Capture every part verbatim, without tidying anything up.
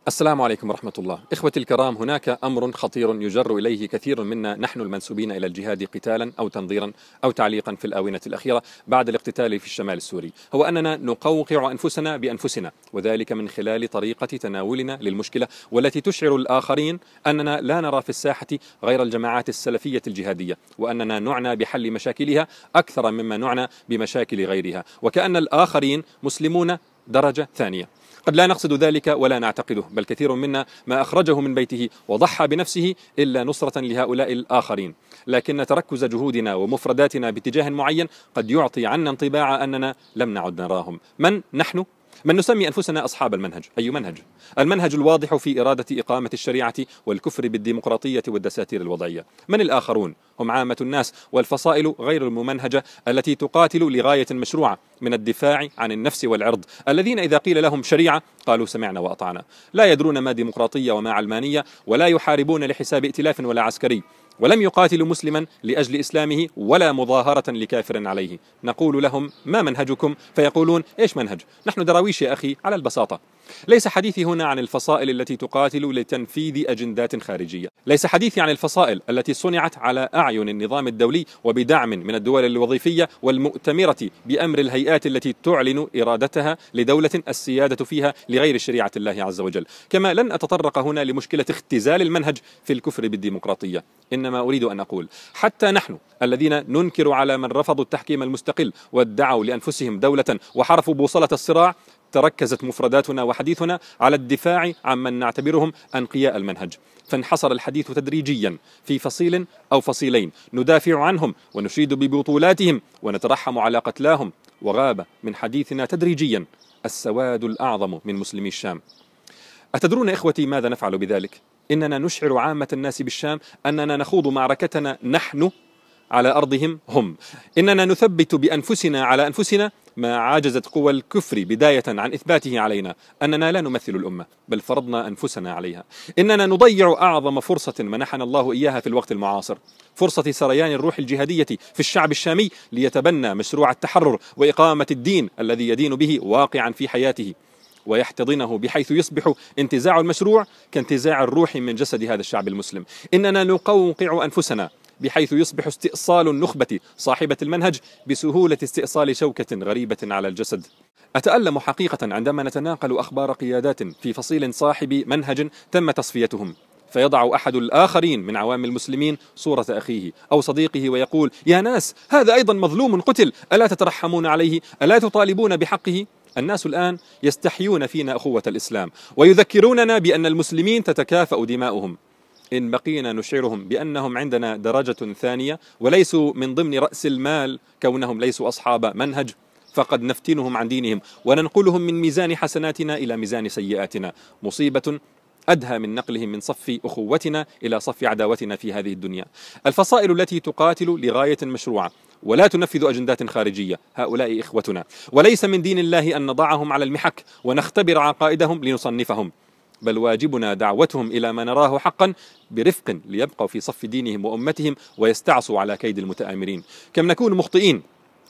السلام عليكم ورحمة الله. إخوتي الكرام، هناك أمر خطير يجر إليه كثير منا نحن المنسوبين إلى الجهاد قتالا أو تنظيرا أو تعليقا في الآونة الأخيرة بعد الاقتتال في الشمال السوري، هو أننا نقوقع أنفسنا بأنفسنا، وذلك من خلال طريقة تناولنا للمشكلة والتي تشعر الآخرين أننا لا نرى في الساحة غير الجماعات السلفية الجهادية، وأننا نعنى بحل مشاكلها أكثر مما نعنى بمشاكل غيرها، وكأن الآخرين مسلمون درجة ثانية. قد لا نقصد ذلك ولا نعتقده، بل كثير منا ما أخرجه من بيته وضحى بنفسه إلا نصرة لهؤلاء الآخرين، لكن تركز جهودنا ومفرداتنا باتجاه معين قد يعطي عنا انطباع أننا لم نعد نراهم. من نحن؟ من نسمي أنفسنا أصحاب المنهج. أي منهج؟ المنهج الواضح في إرادة إقامة الشريعة والكفر بالديمقراطية والدساتير الوضعية. من الآخرون؟ هم عامة الناس والفصائل غير الممنهجة التي تقاتل لغاية مشروعة من الدفاع عن النفس والعرض، الذين إذا قيل لهم شريعة قالوا سمعنا وأطعنا، لا يدرون ما ديمقراطية وما علمانية، ولا يحاربون لحساب ائتلاف ولا عسكري، ولم يقاتلوا مسلما لأجل إسلامه ولا مظاهرة لكافر عليه. نقول لهم ما منهجكم؟ فيقولون إيش منهج؟ نحن دراويش يا أخي على البساطة. ليس حديثي هنا عن الفصائل التي تقاتل لتنفيذ أجندات خارجية، ليس حديثي عن الفصائل التي صنعت على أعين النظام الدولي وبدعم من الدول الوظيفية والمؤتمرة بأمر الهيئات التي تعلن إرادتها لدولة السيادة فيها لغير شريعة الله عز وجل. كما لن أتطرق هنا لمشكلة اختزال المنهج في الكفر بالديمقراطية، إنما أريد أن أقول حتى نحن الذين ننكر على من رفضوا التحكيم المستقل وادعوا لأنفسهم دولة وحرفوا بوصلة الصراع، تركزت مفرداتنا وحديثنا على الدفاع عمن نعتبرهم أنقياء المنهج، فانحصر الحديث تدريجيا في فصيل أو فصيلين ندافع عنهم ونشيد ببطولاتهم ونترحم على قتلاهم، وغاب من حديثنا تدريجيا السواد الأعظم من مسلمي الشام. أتدرون إخوتي ماذا نفعل بذلك؟ إننا نشعر عامة الناس بالشام أننا نخوض معركتنا نحن على أرضهم هم، إننا نثبت بأنفسنا على أنفسنا ما عاجزت قوى الكفر بداية عن إثباته علينا، أننا لا نمثل الأمة بل فرضنا أنفسنا عليها، إننا نضيع أعظم فرصة منحنا الله إياها في الوقت المعاصر، فرصة سريان الروح الجهادية في الشعب الشامي ليتبنى مشروع التحرر وإقامة الدين الذي يدين به واقعا في حياته ويحتضنه، بحيث يصبح انتزاع المشروع كانتزاع الروح من جسد هذا الشعب المسلم. إننا نقوقع أنفسنا بحيث يصبح استئصال النخبة صاحبة المنهج بسهولة استئصال شوكة غريبة على الجسد. أتألم حقيقة عندما نتناقل أخبار قيادات في فصيل صاحب منهج تم تصفيتهم، فيضع أحد الآخرين من عوام المسلمين صورة أخيه أو صديقه ويقول يا ناس هذا أيضا مظلوم قتل، ألا تترحمون عليه؟ ألا تطالبون بحقه؟ الناس الآن يستحيون فينا أخوة الإسلام ويذكروننا بأن المسلمين تتكافأ دماؤهم. إن بقينا نشعرهم بأنهم عندنا درجة ثانية وليسوا من ضمن رأس المال كونهم ليسوا أصحاب منهج، فقد نفتنهم عن دينهم وننقلهم من ميزان حسناتنا إلى ميزان سيئاتنا، مصيبة أدهى من نقلهم من صف أخوتنا إلى صف عداوتنا في هذه الدنيا. الفصائل التي تقاتل لغاية مشروعة ولا تنفذ أجندات خارجية، هؤلاء إخوتنا، وليس من دين الله أن نضعهم على المحك ونختبر عقائدهم لنصنفهم، بل واجبنا دعوتهم إلى ما نراه حقا برفق ليبقوا في صف دينهم وأمتهم ويستعصوا على كيد المتآمرين. كم نكون مخطئين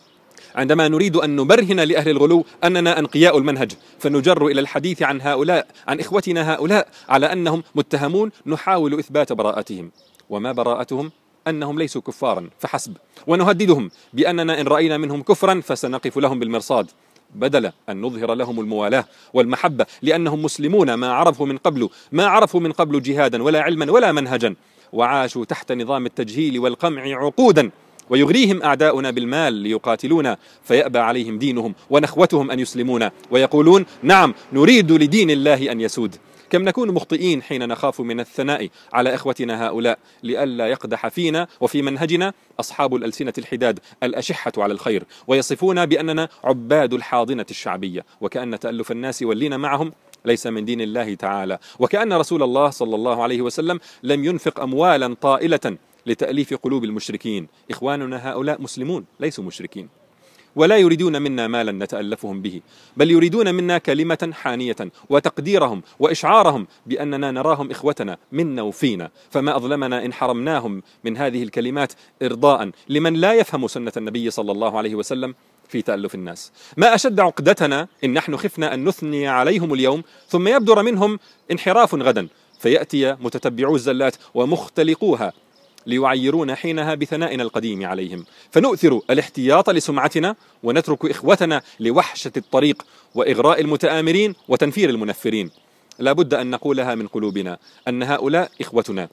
عندما نريد أن نبرهن لأهل الغلو أننا أنقياء المنهج، فنجر إلى الحديث عن هؤلاء عن إخوتنا هؤلاء على أنهم متهمون، نحاول إثبات براءتهم، وما براءتهم أنهم ليسوا كفارا فحسب، ونهددهم بأننا إن رأينا منهم كفرا فسنقف لهم بالمرصاد، بدل أن نظهر لهم الموالاة والمحبة لأنهم مسلمون ما عرفوا من قبل ما عرفوا من قبل جهادا ولا علما ولا منهجا، وعاشوا تحت نظام التجهيل والقمع عقودا، ويغريهم أعداؤنا بالمال ليقاتلونا فيأبى عليهم دينهم ونخوتهم أن يسلمونا، ويقولون نعم نريد لدين الله أن يسود. كم نكون مخطئين حين نخاف من الثناء على إخوتنا هؤلاء لئلا يقدح فينا وفي منهجنا أصحاب الألسنة الحداد الأشحة على الخير، ويصفون بأننا عباد الحاضنة الشعبية، وكأن تألف الناس واللين معهم ليس من دين الله تعالى، وكأن رسول الله صلى الله عليه وسلم لم ينفق أموالا طائلة لتأليف قلوب المشركين. إخواننا هؤلاء مسلمون ليسوا مشركين، ولا يريدون منا مالا نتألفهم به، بل يريدون منا كلمة حانية وتقديرهم وإشعارهم بأننا نراهم إخوتنا منا وفينا، فما أظلمنا إن حرمناهم من هذه الكلمات إرضاء لمن لا يفهم سنة النبي صلى الله عليه وسلم. في تألف الناس. ما أشد عقدتنا إن نحن خفنا أن نثني عليهم اليوم ثم يبدر منهم انحراف غدا، فيأتي متتبعو الزلات ومختلقوها ليعيرون حينها بثنائنا القديم عليهم، فنؤثر الاحتياط لسمعتنا ونترك إخوتنا لوحشة الطريق وإغراء المتآمرين وتنفير المنفرين. لا بد أن نقولها من قلوبنا أن هؤلاء إخوتنا،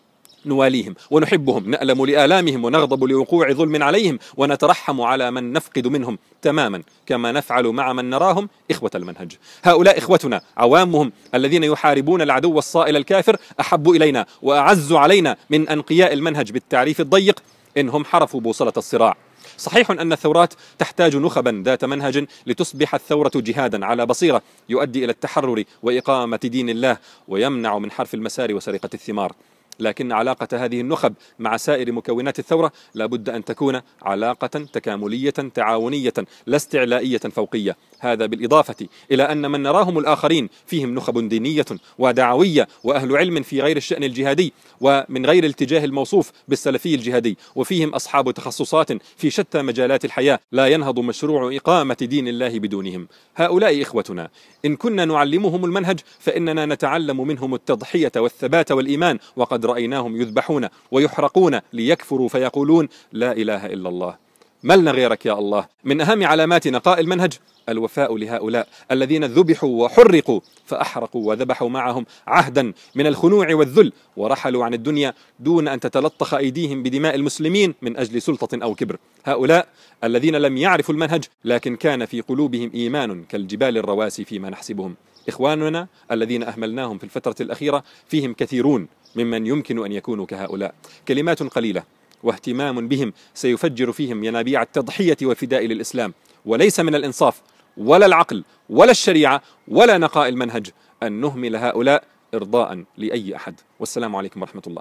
نواليهم ونحبهم، نألم لآلامهم ونغضب لوقوع ظلم عليهم، ونترحم على من نفقد منهم تماما كما نفعل مع من نراهم إخوة المنهج. هؤلاء إخوتنا، عوامهم الذين يحاربون العدو الصائل الكافر أحب إلينا وأعز علينا من أنقياء المنهج بالتعريف الضيق إنهم حرفوا بوصلة الصراع. صحيح أن الثورات تحتاج نخبا ذات منهج لتصبح الثورة جهادا على بصيرة يؤدي إلى التحرر وإقامة دين الله ويمنع من حرف المسار وسرقة الثمار، لكن علاقة هذه النخب مع سائر مكونات الثورة لا بد أن تكون علاقة تكاملية تعاونية لا استعلائية فوقية. هذا بالإضافة إلى أن من نراهم الآخرين فيهم نخب دينية ودعوية وأهل علم في غير الشأن الجهادي ومن غير الاتجاه الموصوف بالسلفي الجهادي، وفيهم أصحاب تخصصات في شتى مجالات الحياة لا ينهض مشروع إقامة دين الله بدونهم. هؤلاء إخوتنا، إن كنا نعلمهم المنهج فإننا نتعلم منهم التضحية والثبات والإيمان، وقد رأيناهم يذبحون ويحرقون ليكفروا فيقولون لا إله إلا الله. ملنا غيرك يا الله. من أهم علامات نقاء المنهج الوفاء لهؤلاء الذين ذبحوا وحرقوا فأحرقوا وذبحوا معهم عهدا من الخنوع والذل، ورحلوا عن الدنيا دون أن تتلطخ أيديهم بدماء المسلمين من أجل سلطة أو كبر. هؤلاء الذين لم يعرفوا المنهج لكن كان في قلوبهم إيمان كالجبال الرواسي فيما نحسبهم. إخواننا الذين أهملناهم في الفترة الأخيرة فيهم كثيرون ممن يمكن أن يكونوا كهؤلاء. كلمات قليلة واهتمام بهم سيفجر فيهم ينابيع التضحية والفداء للإسلام، وليس من الإنصاف ولا العقل ولا الشريعة ولا نقاء المنهج أن نهمل هؤلاء إرضاء لأي أحد. والسلام عليكم ورحمة الله.